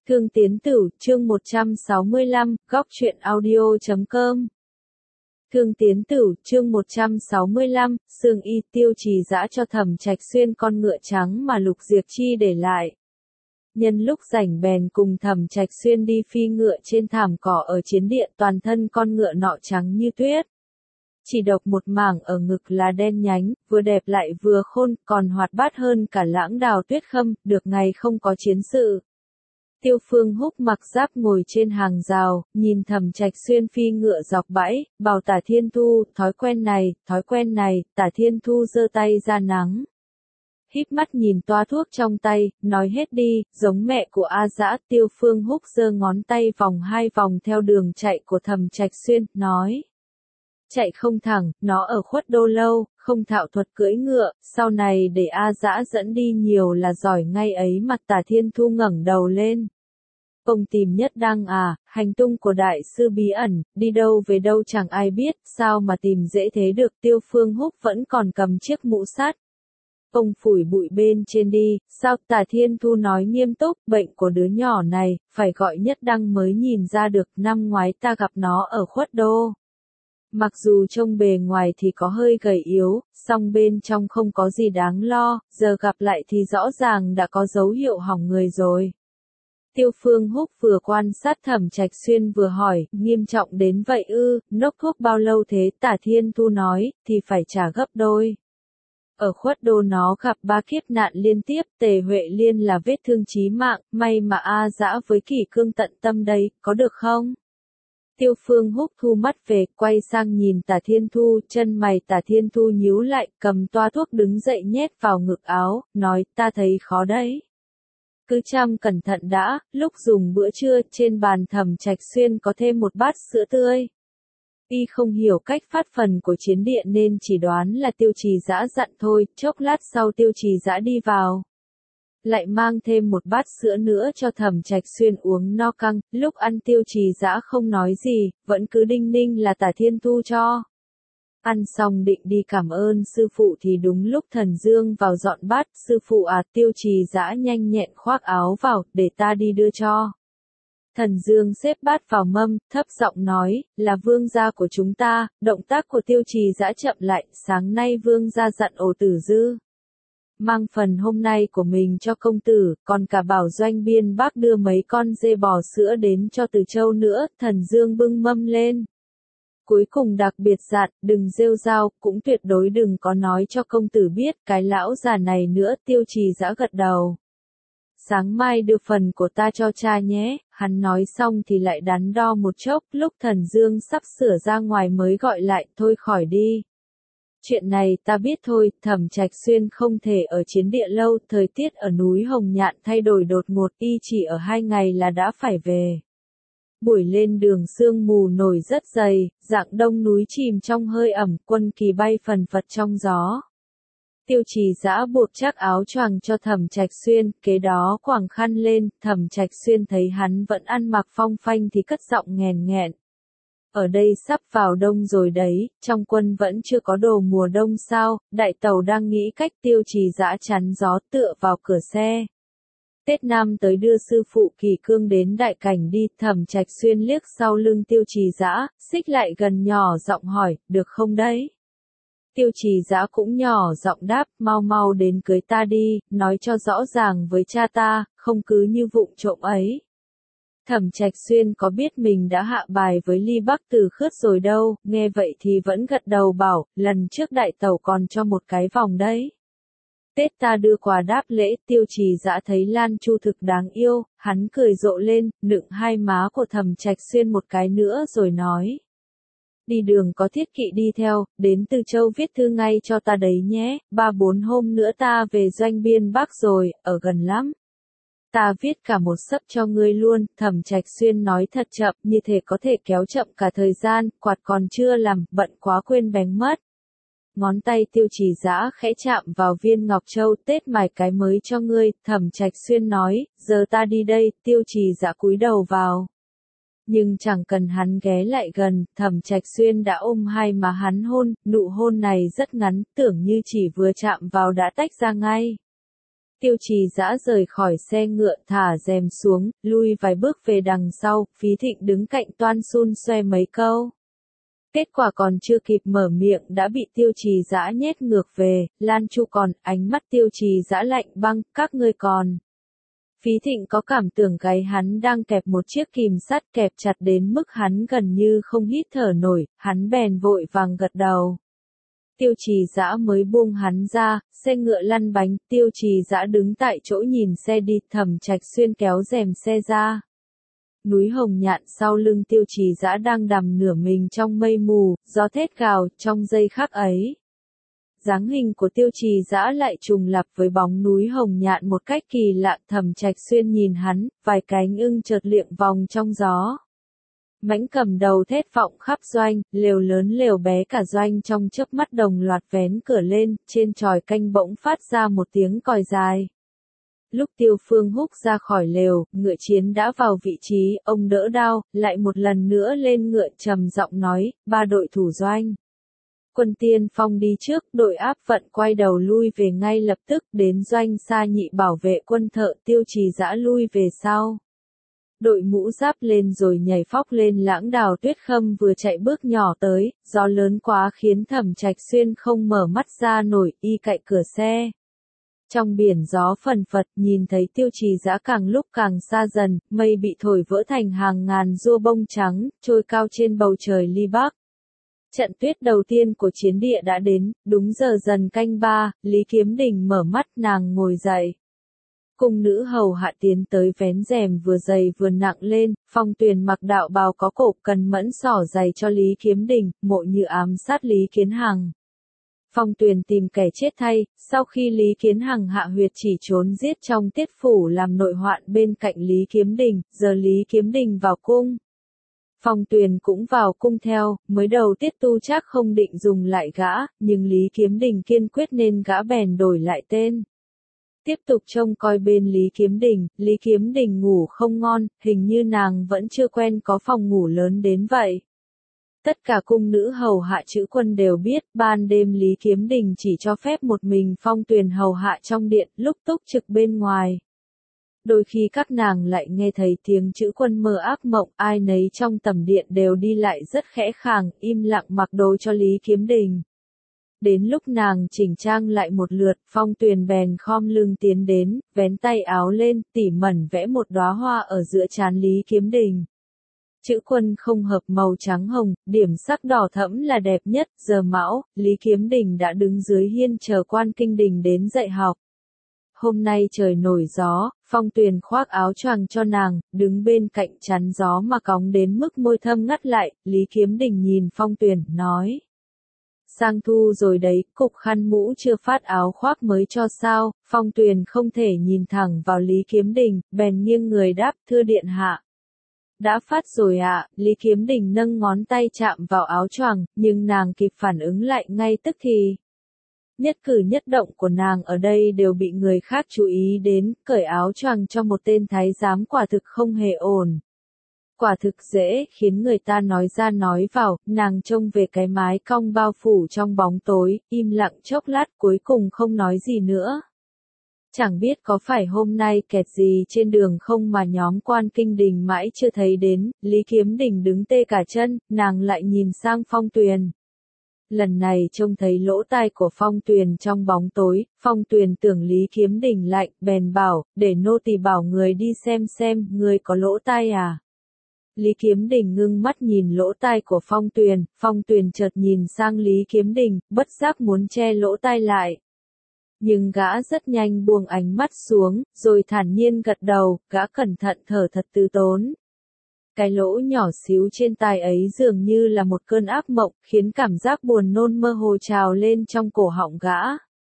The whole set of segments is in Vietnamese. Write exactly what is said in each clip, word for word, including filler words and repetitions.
Thương Tiến Tử, chương một trăm sáu mươi lăm, góc truyện audio chấm com. Thương Tiến Tử, chương một trăm sáu mươi lăm, Sương Y Tiêu Trì giã cho Thẩm Trạch Xuyên con ngựa trắng mà Lục Diệp Chi để lại. Nhân lúc rảnh bèn cùng Thẩm Trạch Xuyên đi phi ngựa trên thảm cỏ ở chiến điện, toàn thân con ngựa nọ trắng như tuyết. Chỉ độc một mảng ở ngực là đen nhánh, vừa đẹp lại vừa khôn, còn hoạt bát hơn cả lãng đào tuyết khâm, được ngày không có chiến sự. Tiêu Phương Húc mặc giáp ngồi trên hàng rào, nhìn Thẩm Trạch Xuyên phi ngựa dọc bãi, bảo Tả Thiên Thu, thói quen này, thói quen này, Tả Thiên Thu giơ tay ra nắng. Híp mắt nhìn toa thuốc trong tay, nói hết đi, giống mẹ của A Dã. Tiêu Phương Húc giơ ngón tay vòng hai vòng theo đường chạy của Thẩm Trạch Xuyên, nói. Chạy không thẳng, nó ở Khuất Đô lâu, không thạo thuật cưỡi ngựa, sau này để A Dã dẫn đi nhiều là giỏi ngay ấy. Mặt Tả Thiên Thu ngẩng đầu lên. Ông tìm Nhất Đăng à, hành tung của đại sư bí ẩn, đi đâu về đâu chẳng ai biết, sao mà tìm dễ thế được. Tiêu Phương Húc vẫn còn cầm chiếc mũ sắt. Ông phủi bụi bên trên đi, sao? Tả Thiên Thu nói nghiêm túc, bệnh của đứa nhỏ này, phải gọi Nhất Đăng mới nhìn ra được. Năm ngoái ta gặp nó ở Khuất Đô. Mặc dù trông bề ngoài thì có hơi gầy yếu, song bên trong không có gì đáng lo, giờ gặp lại thì rõ ràng đã có dấu hiệu hỏng người rồi. Tiêu Phương Húc vừa quan sát Thẩm Trạch Xuyên vừa hỏi, nghiêm trọng đến vậy ư, nốc thuốc bao lâu thế? Tả Thiên Thu nói, thì phải trả gấp đôi. Ở Khuất Đô nó gặp ba kiếp nạn liên tiếp, Tề Huệ Liên là vết thương chí mạng, may mà A Dã với Kỷ Cương tận tâm đấy, có được không? Tiêu Phương Húc thu mắt về, quay sang nhìn Tả Thiên Thu, chân mày Tả Thiên Thu nhíu lại, cầm toa thuốc đứng dậy nhét vào ngực áo, nói, ta thấy khó đấy. Cứ chăm cẩn thận đã, lúc dùng bữa trưa, trên bàn Thẩm Trạch Xuyên có thêm một bát sữa tươi. Y không hiểu cách phát phần của chiến điện nên chỉ đoán là Tiêu Trì giã dặn thôi, chốc lát sau Tiêu Trì giã đi vào. Lại mang thêm một bát sữa nữa cho Thẩm Trạch Xuyên uống no căng, lúc ăn Tiêu Trì giã không nói gì, vẫn cứ đinh ninh là Tả Thiên Thu cho. Ăn xong định đi cảm ơn sư phụ thì đúng lúc Thần Dương vào dọn bát, sư phụ à? Tiêu Trì giã nhanh nhẹn khoác áo vào, để ta đi đưa cho. Thần Dương xếp bát vào mâm, thấp giọng nói, là vương gia của chúng ta. Động tác của Tiêu Trì giã chậm lại, sáng nay vương gia dặn Ổ Tử Dư mang phần hôm nay của mình cho công tử, còn cả bảo Doanh Biên Bắc đưa mấy con dê bò sữa đến cho Từ Châu nữa. Thần Dương bưng mâm lên. Cuối cùng đặc biệt dặn, đừng rêu rao, cũng tuyệt đối đừng có nói cho công tử biết cái lão già này nữa. Tiêu Trì giã gật đầu. Sáng mai đưa phần của ta cho cha nhé. Hắn nói xong thì lại đắn đo một chốc, lúc Thần Dương sắp sửa ra ngoài mới gọi lại, thôi khỏi đi. Chuyện này ta biết thôi. Thẩm Trạch Xuyên không thể ở chiến địa lâu, thời tiết ở núi Hồng Nhạn thay đổi đột ngột, y chỉ ở hai ngày là đã phải về. Buổi lên đường sương mù nổi rất dày, dạng đông núi chìm trong hơi ẩm, quân kỳ bay phần phật trong gió. Tiêu Trì giã buộc chắc áo choàng cho Thẩm Trạch Xuyên, kế đó quàng khăn lên. Thẩm Trạch Xuyên thấy hắn vẫn ăn mặc phong phanh thì cất giọng nghèn nghẹn. Ở đây sắp vào đông rồi đấy, trong quân vẫn chưa có đồ mùa đông sao? Đại tàu đang nghĩ cách. Tiêu Trì giã chắn gió tựa vào cửa xe. Tết Nam tới đưa sư phụ Kỷ Cương đến đại cảnh đi. Thẩm Trạch Xuyên liếc sau lưng Tiêu Trì giã, xích lại gần nhỏ giọng hỏi, được không đấy? Tiêu Trì giã cũng nhỏ giọng đáp, mau mau đến cưới ta đi, nói cho rõ ràng với cha ta, không cứ như vụng trộm ấy. Thẩm Trạch Xuyên có biết mình đã hạ bài với Ly Bắc Từ Khước rồi đâu, nghe vậy thì vẫn gật đầu bảo, lần trước đại tẩu còn cho một cái vòng đấy. Tết ta đưa quà đáp lễ. Tiêu Trì giã thấy Lan Chu thực đáng yêu, hắn cười rộ lên, nựng hai má của Thẩm Trạch Xuyên một cái nữa rồi nói. Đi đường có Thiết Kỵ đi theo, đến Từ Châu viết thư ngay cho ta đấy nhé, ba bốn hôm nữa ta về Doanh Biên Bắc rồi, ở gần lắm. Ta viết cả một sấp cho ngươi luôn. Thẩm Trạch Xuyên nói thật chậm, như thể có thể kéo chậm cả thời gian, quạt còn chưa làm, bận quá quên bén mất. Ngón tay Tiêu Trì giã khẽ chạm vào viên ngọc châu, Tết mài cái mới cho ngươi. Thẩm Trạch Xuyên nói, giờ ta đi đây. Tiêu Trì giã cúi đầu vào. Nhưng chẳng cần hắn ghé lại gần, Thẩm Trạch Xuyên đã ôm hai má hắn hôn, nụ hôn này rất ngắn, tưởng như chỉ vừa chạm vào đã tách ra ngay. Tiêu Trì Dã rời khỏi xe ngựa thả rèm xuống, lui vài bước về đằng sau, Phí Thịnh đứng cạnh toan xun xoe mấy câu. Kết quả còn chưa kịp mở miệng đã bị Tiêu Trì Dã nhét ngược về, Lan Chu còn, ánh mắt Tiêu Trì Dã lạnh băng, các ngươi còn. Phí Thịnh có cảm tưởng gáy hắn đang kẹp một chiếc kìm sắt kẹp chặt đến mức hắn gần như không hít thở nổi, hắn bèn vội vàng gật đầu. Tiêu Trì Dã mới buông hắn ra, xe ngựa lăn bánh, Tiêu Trì Dã đứng tại chỗ nhìn xe đi, Thẩm Trạch Xuyên kéo rèm xe ra. Núi Hồng Nhạn sau lưng Tiêu Trì Dã đang đằm nửa mình trong mây mù, gió thét gào trong giây khắc ấy. Dáng hình của Tiêu Trì Dã lại trùng lặp với bóng núi Hồng Nhạn một cách kỳ lạ, Thẩm Trạch Xuyên nhìn hắn, vài cánh ưng chợt liệng vòng trong gió. Mãnh cầm đầu thét vọng khắp doanh, lều lớn lều bé cả doanh trong chớp mắt đồng loạt vén cửa lên, trên chòi canh bỗng phát ra một tiếng còi dài. Lúc Tiêu Phương Húc ra khỏi lều, ngựa chiến đã vào vị trí, ông đỡ đao, lại một lần nữa lên ngựa trầm giọng nói, ba đội thủ doanh. Quân tiên phong đi trước, đội áp vận quay đầu lui về ngay lập tức, đến doanh Sa Nhị bảo vệ quân Thợ Tiêu Trì Dã lui về sau. Đội mũ giáp lên rồi nhảy phóc lên lãng đào tuyết khâm vừa chạy bước nhỏ tới, gió lớn quá khiến Thẩm Trạch Xuyên không mở mắt ra nổi, y cạnh cửa xe. Trong biển gió phần phật nhìn thấy Tiêu Trì Dã càng lúc càng xa dần, mây bị thổi vỡ thành hàng ngàn rua bông trắng, trôi cao trên bầu trời ly bắc. Trận tuyết đầu tiên của chiến địa đã đến, đúng giờ dần canh ba, Lý Kiếm Đình mở mắt nàng ngồi dậy. Cung nữ hầu hạ tiến tới vén rèm vừa dày vừa nặng lên, Phong Tuyền mặc đạo bào có cổ cần mẫn xỏ giày cho Lý Kiếm Đình, Mộ Như ám sát Lý Kiến Hằng. Phong Tuyền tìm kẻ chết thay, sau khi Lý Kiến Hằng hạ huyệt chỉ trốn giết trong tiết phủ làm nội hoạn bên cạnh Lý Kiếm Đình, giờ Lý Kiếm Đình vào cung. Phong Tuyền cũng vào cung theo, mới đầu Tiết Tu Trác không định dùng lại gã, nhưng Lý Kiếm Đình kiên quyết nên gã bèn đổi lại tên. Tiếp tục trông coi bên Lý Kiếm Đình, Lý Kiếm Đình ngủ không ngon, hình như nàng vẫn chưa quen có phòng ngủ lớn đến vậy. Tất cả cung nữ hầu hạ chữ quân đều biết, ban đêm Lý Kiếm Đình chỉ cho phép một mình Phong Tuyền hầu hạ trong điện, lúc túc trực bên ngoài. Đôi khi các nàng lại nghe thấy tiếng chữ quân mơ ác mộng, ai nấy trong tầm điện đều đi lại rất khẽ khàng, im lặng mặc đồ cho Lý Kiếm Đình. Đến lúc nàng chỉnh trang lại một lượt, Phong Tuyền bèn khom lưng tiến đến, vén tay áo lên, tỉ mẩn vẽ một đóa hoa ở giữa trán Lý Kiếm Đình. Chữ quân không hợp màu trắng hồng, điểm sắc đỏ thẫm là đẹp nhất, giờ mão, Lý Kiếm Đình đã đứng dưới hiên chờ quan kinh đình đến dạy học. Hôm nay trời nổi gió, Phong Tuyền khoác áo choàng cho nàng, đứng bên cạnh chắn gió mà cóng đến mức môi thâm ngắt lại, Lý Kiếm Đình nhìn Phong Tuyền, nói. Sang thu rồi đấy, cục khăn mũ chưa phát áo khoác mới cho sao, Phong Tuyền không thể nhìn thẳng vào Lý Kiếm Đình, bèn nghiêng người đáp, thưa điện hạ. Đã phát rồi ạ, à, Lý Kiếm Đình nâng ngón tay chạm vào áo choàng, nhưng nàng kịp phản ứng lại ngay tức thì. Nhất cử nhất động của nàng ở đây đều bị người khác chú ý đến, cởi áo choàng cho một tên thái giám quả thực không hề ổn. Quả thực dễ khiến người ta nói ra nói vào, nàng trông về cái mái cong bao phủ trong bóng tối, im lặng chốc lát cuối cùng không nói gì nữa. Chẳng biết có phải hôm nay kẹt gì trên đường không mà nhóm quan kinh đình mãi chưa thấy đến, Lý Kiếm Đình đứng tê cả chân, nàng lại nhìn sang Phong Tuyền. Lần này trông thấy lỗ tai của Phong Tuyền trong bóng tối, Phong Tuyền tưởng Lý Kiếm Đình lạnh, bèn bảo, để nô tỳ bảo người đi xem xem, người có lỗ tai à? Lý Kiếm Đình ngưng mắt nhìn lỗ tai của Phong Tuyền, Phong Tuyền chợt nhìn sang Lý Kiếm Đình, bất giác muốn che lỗ tai lại. Nhưng gã rất nhanh buông ánh mắt xuống, rồi thản nhiên gật đầu, gã cẩn thận thở thật từ tốn. Cái lỗ nhỏ xíu trên tai ấy dường như là một cơn ác mộng, khiến cảm giác buồn nôn mơ hồ trào lên trong cổ họng gã.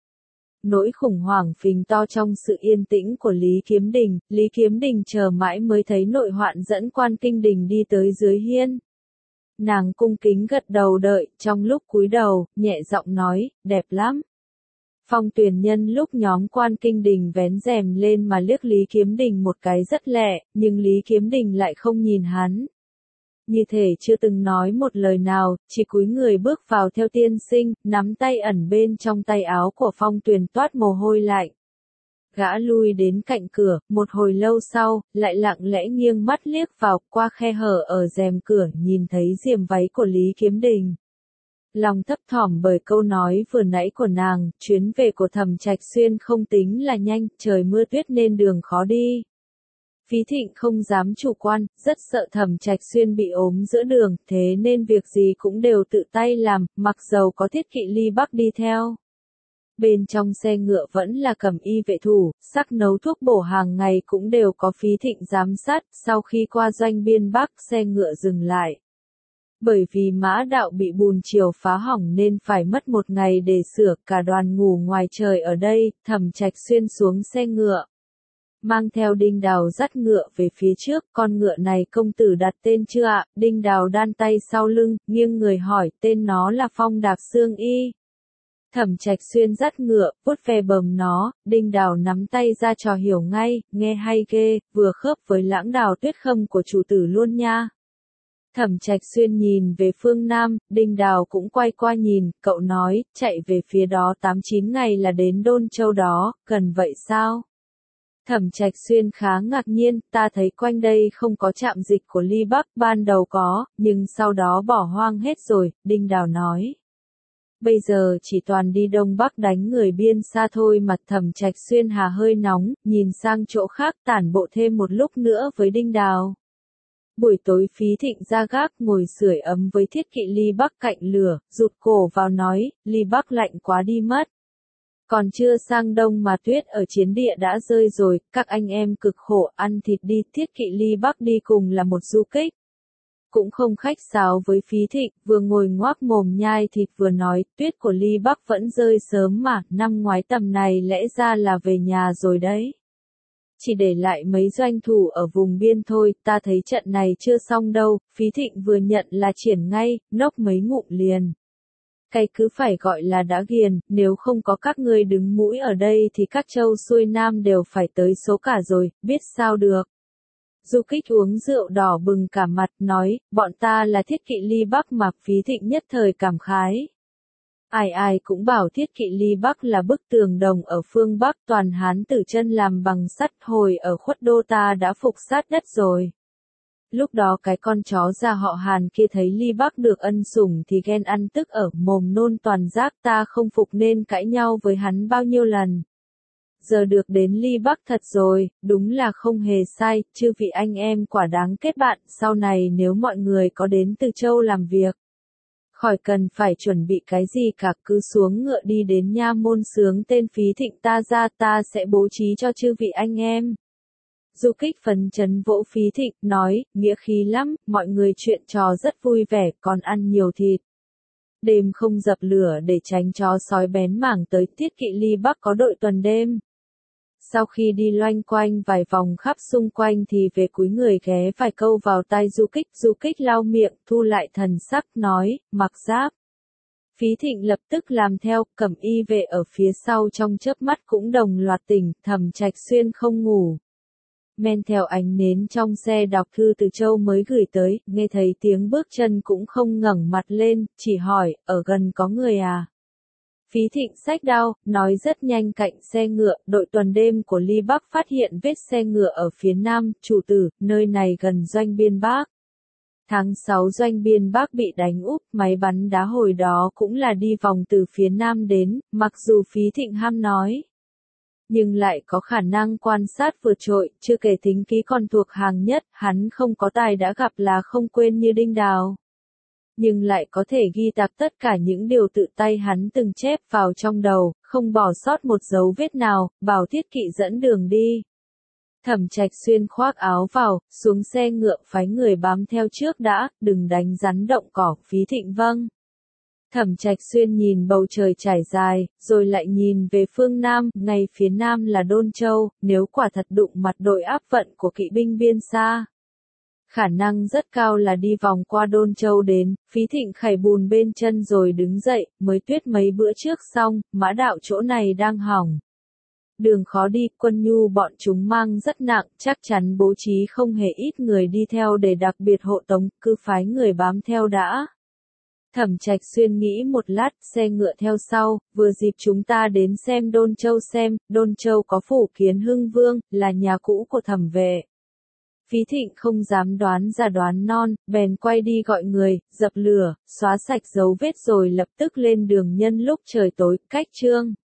Nỗi khủng hoảng phình to trong sự yên tĩnh của Lý Kiếm Đình, Lý Kiếm Đình chờ mãi mới thấy nội hoạn dẫn quan kinh đình đi tới dưới hiên. Nàng cung kính gật đầu đợi, trong lúc cúi đầu, nhẹ giọng nói, đẹp lắm. Phong Tuyền nhân lúc nhóm quan kinh đình vén rèm lên mà liếc Lý Kiếm Đình một cái rất lẹ, nhưng Lý Kiếm Đình lại không nhìn hắn. Như thể chưa từng nói một lời nào, chỉ cúi người bước vào theo tiên sinh, nắm tay ẩn bên trong tay áo của Phong Tuyền toát mồ hôi lạnh. Gã lui đến cạnh cửa, một hồi lâu sau, lại lặng lẽ nghiêng mắt liếc vào, qua khe hở ở rèm cửa nhìn thấy diêm váy của Lý Kiếm Đình. Lòng thấp thỏm bởi câu nói vừa nãy của nàng, chuyến về của Thẩm Trạch Xuyên không tính là nhanh, trời mưa tuyết nên đường khó đi. Phí Thịnh không dám chủ quan, rất sợ Thẩm Trạch Xuyên bị ốm giữa đường, thế nên việc gì cũng đều tự tay làm, mặc dầu có Thiết Kỵ Ly Bắc đi theo. Bên trong xe ngựa vẫn là cẩm y vệ thủ, sắc nấu thuốc bổ hàng ngày cũng đều có Phí Thịnh giám sát, sau khi qua doanh biên Bắc xe ngựa dừng lại. Bởi vì mã đạo bị bùn chiều phá hỏng nên phải mất một ngày để sửa, cả đoàn ngủ ngoài trời ở đây, Thẩm Trạch Xuyên xuống xe ngựa. Mang theo Đinh Đào dắt ngựa về phía trước, con ngựa này công tử đặt tên chưa ạ? Đinh Đào đan tay sau lưng, nghiêng người hỏi, tên nó là Phong Đạp Xương Y. Thẩm Trạch Xuyên dắt ngựa, vuốt ve bờm nó, Đinh Đào nắm tay ra trò hiểu ngay, nghe hay ghê, vừa khớp với lãng đào tuyết khâm của chủ tử luôn nha. Thẩm Trạch Xuyên nhìn về phương Nam, Đinh Đào cũng quay qua nhìn, cậu nói, chạy về phía đó tám chín ngày là đến Đôn Châu đó, cần vậy sao? Thẩm Trạch Xuyên khá ngạc nhiên, ta thấy quanh đây không có trạm dịch của Ly Bắc, ban đầu có, nhưng sau đó bỏ hoang hết rồi, Đinh Đào nói. Bây giờ chỉ toàn đi Đông Bắc đánh người biên xa thôi. Mặt Thẩm Trạch Xuyên hà hơi nóng, nhìn sang chỗ khác tản bộ thêm một lúc nữa với Đinh Đào. Buổi tối Phí Thịnh ra gác ngồi sưởi ấm với Thiết Kỵ Ly Bắc cạnh lửa, rụt cổ vào nói, Ly Bắc lạnh quá đi mất. Còn chưa sang đông mà tuyết ở chiến địa đã rơi rồi, các anh em cực khổ ăn thịt đi. Thiết Kỵ Ly Bắc đi cùng là một du kích. Cũng không khách sáo với Phí Thịnh, vừa ngồi ngoác mồm nhai thịt vừa nói, tuyết của Ly Bắc vẫn rơi sớm mà, năm ngoái tầm này lẽ ra là về nhà rồi đấy. Chỉ để lại mấy doanh thủ ở vùng biên thôi, ta thấy trận này chưa xong đâu. Phí Thịnh vừa nhận là triển ngay, nốc mấy ngụm liền. Cái cứ phải gọi là đã ghiền, nếu không có các ngươi đứng mũi ở đây thì các châu xuôi nam đều phải tới số cả rồi, biết sao được. Du Kích uống rượu đỏ bừng cả mặt, nói, bọn ta là Thiết Kỵ Ly Bắc mà. Phí Thịnh nhất thời cảm khái. Ai ai cũng bảo Thiết Kỵ Ly Bắc là bức tường đồng ở phương Bắc, toàn Hán tử chân làm bằng sắt, hồi ở Khuất Đô ta đã phục sát đất rồi. Lúc đó cái con chó già họ Hàn kia thấy Ly Bắc được ân sủng thì ghen ăn tức ở mồm nôn toàn rác, ta không phục nên cãi nhau với hắn bao nhiêu lần. Giờ được đến Ly Bắc thật rồi, đúng là không hề sai, chư vị anh em quả đáng kết bạn, sau này nếu mọi người có đến từ châu làm việc. Khỏi cần phải chuẩn bị cái gì cả, cứ xuống ngựa đi đến nha môn sướng tên Phí Thịnh ta ra, ta sẽ bố trí cho chư vị anh em. Du Kích phấn chấn vỗ Phí Thịnh, nói, nghĩa khí lắm, mọi người chuyện trò rất vui vẻ, còn ăn nhiều thịt. Đêm không dập lửa để tránh chó sói bén mảng tới. Thiết Kỵ Ly Bắc có đội tuần đêm. Sau khi đi loanh quanh vài vòng khắp xung quanh thì về cúi người ghé vài câu vào tai Du Kích. Du Kích lau miệng, thu lại thần sắc, nói, mặc giáp. Phí Thịnh lập tức làm theo, cẩm y vệ ở phía sau trong chớp mắt cũng đồng loạt tỉnh. Thẩm Trạch Xuyên không ngủ. Men theo ánh nến trong xe đọc thư từ châu mới gửi tới, nghe thấy tiếng bước chân cũng không ngẩng mặt lên, chỉ hỏi, ở gần có người à? Phí Thịnh xách đao, nói rất nhanh cạnh xe ngựa, đội tuần đêm của Ly Bắc phát hiện vết xe ngựa ở phía nam, chủ tử, nơi này gần doanh biên Bắc. Tháng sáu doanh biên Bắc bị đánh úp, máy bắn đá hồi đó cũng là đi vòng từ phía nam đến, mặc dù Phí Thịnh ham nói. Nhưng lại có khả năng quan sát vượt trội, chưa kể tính ký còn thuộc hàng nhất, hắn không có tài đã gặp là không quên như Đinh Đào. Nhưng lại có thể ghi tạc tất cả những điều tự tay hắn từng chép vào trong đầu, không bỏ sót một dấu vết nào, bảo Thiết Kỵ dẫn đường đi. Thẩm Trạch Xuyên khoác áo vào, xuống xe ngựa phái người bám theo trước đã, đừng đánh rắn động cỏ. Phí Thịnh vâng. Thẩm Trạch Xuyên nhìn bầu trời trải dài, rồi lại nhìn về phương Nam, ngay phía Nam là Đôn Châu, nếu quả thật đụng mặt đội áp vận của kỵ binh biên xa. Khả năng rất cao là đi vòng qua Đôn Châu đến. Phí Thịnh khảy bùn bên chân rồi đứng dậy, mới tuyết mấy bữa trước xong, mã đạo chỗ này đang hỏng. Đường khó đi, quân nhu bọn chúng mang rất nặng, chắc chắn bố trí không hề ít người đi theo để đặc biệt hộ tống, cứ phái người bám theo đã. Thẩm Trạch Xuyên nghĩ một lát, xe ngựa theo sau, vừa dịp chúng ta đến xem Đôn Châu xem, Đôn Châu có phủ kiến Hưng Vương, là nhà cũ của Thẩm vệ. Phí Thịnh không dám đoán ra đoán non, bèn quay đi gọi người, dập lửa, xóa sạch dấu vết rồi lập tức lên đường nhân lúc trời tối, cách Trương